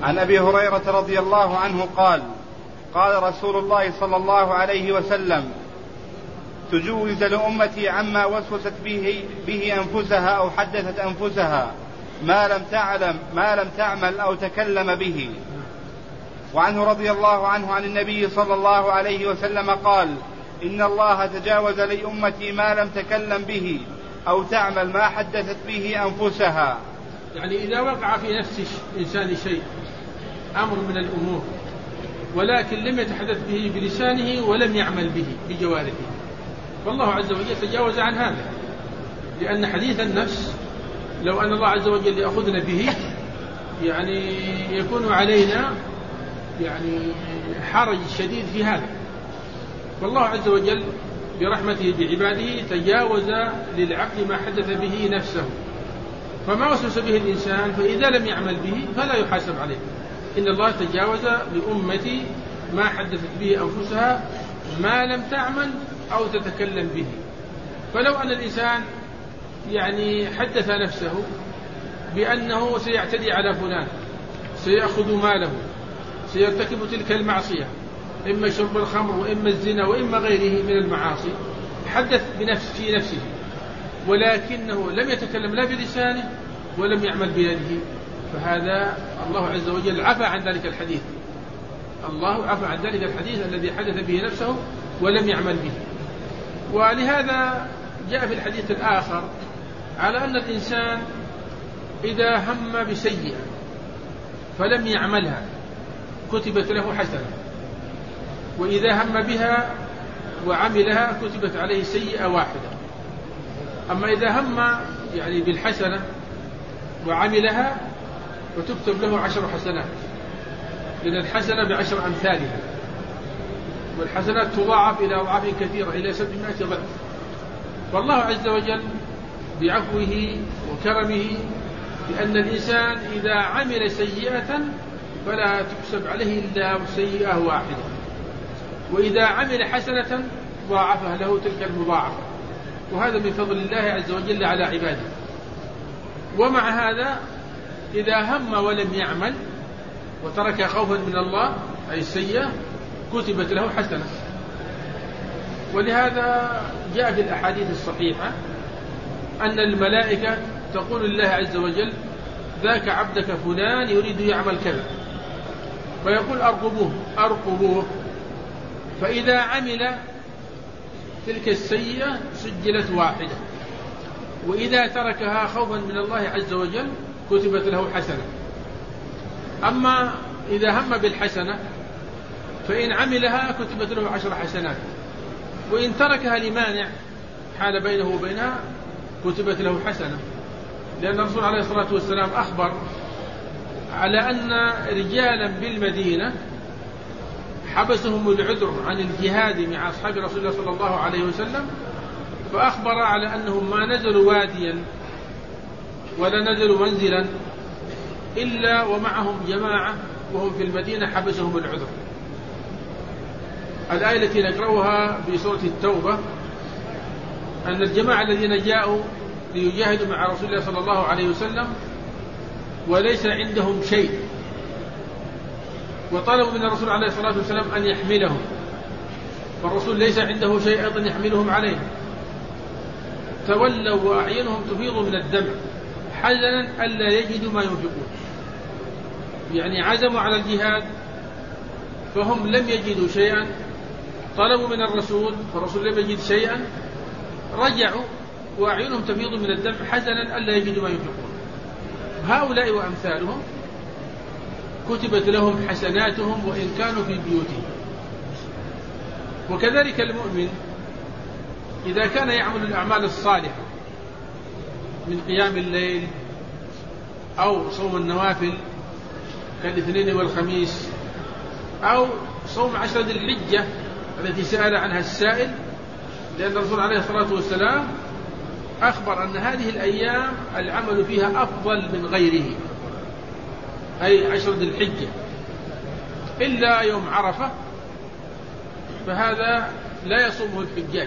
عن أبي هريرة رضي الله عنه قال قال رسول الله صلى الله عليه وسلم تجوز لأمتي عما وسوست به أنفسها أو حدثت أنفسها ما لم تعمل أو تكلم به. وعنه رضي الله عنه عن النبي صلى الله عليه وسلم قال إن الله تجاوز لأمتي ما لم تكلم به أو تعمل ما حدثت به أنفسها. يعني إذا وقع في نفس الإنسان شيء أمر من الأمور ولكن لم يتحدث به بلسانه ولم يعمل به بجوارحه، فالله عز وجل تجاوز عن هذا، لأن حديث النفس لو أن الله عز وجل يأخذنا به يعني يكون علينا يعني حرج شديد في هذا. والله عز وجل برحمته بعباده تجاوز للعبد ما حدث به نفسه، فما وسوس به الإنسان فإذا لم يعمل به فلا يحاسب عليه. إن الله تجاوز لأمتي ما حدثت به أنفسها ما لم تعمل أو تتكلم به. فلو أن الإنسان يعني حدث نفسه بأنه سيعتدي على فلان، سيأخذ ماله، سيرتكب تلك المعصية، إما شرب الخمر وإما الزنا وإما غيره من المعاصي، حدث في نفسه ولكنه لم يتكلم لا بلسانه ولم يعمل بيده، فهذا الله عز وجل عفى عن ذلك الحديث. الله عفى عن ذلك الحديث الذي حدث به نفسه ولم يعمل به. ولهذا جاء في الحديث الآخر على أن الإنسان إذا هم بسيئة فلم يعملها كتبت له حسنة، وإذا هم بها وعملها كتبت عليه سيئة واحدة. أما إذا هم يعني بالحسنة وعملها فتكتب له 10 حسنات، لأن الحسنة ب10 أمثالها، والحسنات تضاعف إلى أضعاف كثيرة إلى 700 ضعف. والله عز وجل بعفوه وكرمه بأن الإنسان إذا عمل سيئة فلا تكسب عليه إلا سيئة واحدة، وإذا عمل حسنة ضاعفها له تلك المضاعفة، وهذا من فضل الله عز وجل على عباده. ومع هذا إذا هم ولم يعمل وترك خوفا من الله أي السيئة كتبت له حسنة. ولهذا جاء في الأحاديث الصحيحة أن الملائكة تقول لله عز وجل ذاك عبدك فلان يريد يعمل كذا، فيقول أرقبوه، فإذا عمل تلك السيئة سجلت واحدة، وإذا تركها خوفا من الله عز وجل كتبت له حسنة. أما إذا هم بالحسنة فإن عملها كتبت له 10 حسنات، وإن تركها لمانع حال بينه وبينها كتبت له حسنة. لأن الرسول عليه الصلاة والسلام أخبر على أن رجالا بالمدينة حبسهم العذر عن الجهاد مع أصحاب رسول الله صلى الله عليه وسلم، فأخبر على أنهم ما نزلوا واديا ولا نزلوا منزلا إلا ومعهم جماعة وهم في المدينة حبسهم العذر. الآية التي نقرأها في سورة التوبة أن الجماعة الذين جاءوا ليجاهدوا مع رسول الله صلى الله عليه وسلم وليس عندهم شيء، وطلبوا من الرسول عليه الصلاة والسلام أن يحملهم، فالرسول ليس عنده شيء أيضا يحملهم عليه، تولوا وأعينهم تفيض من الدمع حزنا ألا يجدوا ما ينفقون. يعني عزموا على الجهاد فهم لم يجدوا شيئا، طلبوا من الرسول فالرسول لم يجد شيئا، رجعوا وأعينهم تفيض من الدمع حزنا ألا يجدوا ما ينفقون. هؤلاء وأمثالهم كتبت لهم حسناتهم وإن كانوا في بيوتهم. وكذلك المؤمن إذا كان يعمل الأعمال الصالحة من قيام الليل أو صوم النوافل كالاثنين والخميس أو صوم 10 ذي الحجة التي سأل عنها السائل، لأن الرسول عليه الصلاة والسلام أخبر أن هذه الأيام العمل فيها أفضل من غيره، أي 10 ذي الحجة، إلا يوم عرفة فهذا لا يصومه الحجاج.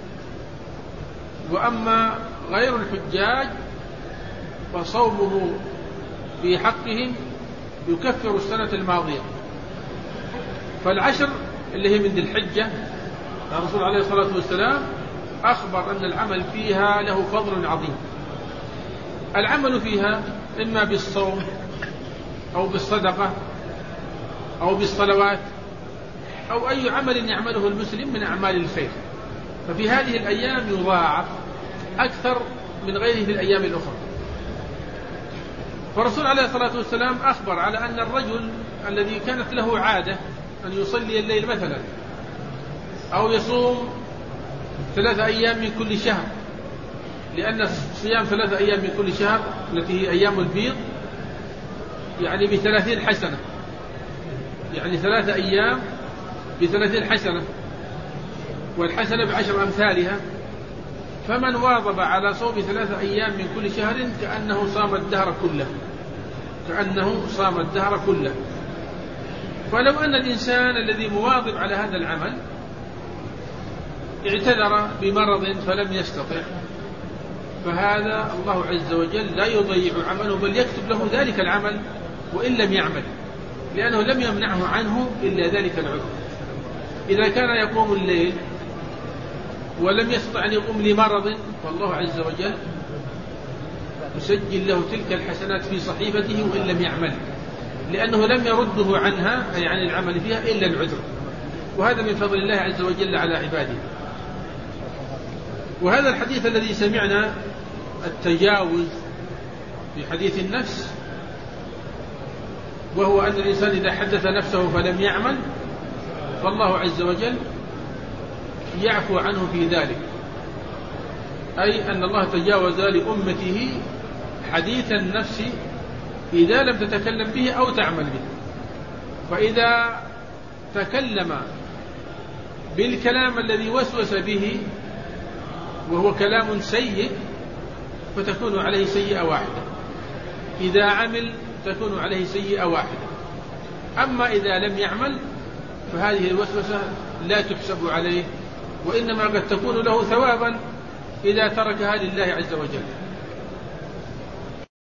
وأما غير الحجاج فصومه في حقهم يكفر السنة الماضية. فالعشر اللي هي من ذي الحجة الرسول عليه الصلاة والسلام أخبر أن العمل فيها له فضل عظيم. العمل فيها إما بالصوم أو بالصدقة أو بالصلوات أو أي عمل يعمله المسلم من أعمال الخير، ففي هذه الأيام يضاعف أكثر من غيره في الأيام الأخرى. فالرسول عليه الصلاة والسلام أخبر على أن الرجل الذي كانت له عادة أن يصلي الليل مثلا أو يصوم 3 أيام من كل شهر، لأن صيام 3 أيام من كل شهر التي هي أيام البيض يعني ب30 حسنة، يعني 3 أيام ب30 حسنة، والحسنة ب10 أمثالها. فمن واظب على صوم 3 أيام من كل شهر كأنه صام الدهر كله، كأنه صام الدهر كله. فلو أن الإنسان الذي مواظب على هذا العمل اعتذر بمرض فلم يستطع، فهذا الله عز وجل لا يضيع عمله، بل يكتب له ذلك العمل وإن لم يعمل، لأنه لم يمنعه عنه إلا ذلك العذر. إذا كان يقوم الليل ولم يستطع أن يقوم لمرض، فالله عز وجل يسجل له تلك الحسنات في صحيفته وإن لم يعمل، لأنه لم يرده عنها أي عن العمل فيها إلا العذر. وهذا من فضل الله عز وجل على عباده. وهذا الحديث الذي سمعنا التجاوز في حديث النفس، وهو أن الإنسان إذا حدث نفسه فلم يعمل فالله عز وجل يعفو عنه في ذلك، أي أن الله تجاوز لأمته حديث النفس إذا لم تتكلم به أو تعمل به. فإذا تكلم بالكلام الذي وسوس به وهو كلام سيء فتكون عليه سيئة واحدة، إذا عمل تكون عليه سيئة واحدة. أما إذا لم يعمل فهذه الوسوسة لا تحسب عليه، وإنما قد تكون له ثوابا إذا تركها لله عز وجل.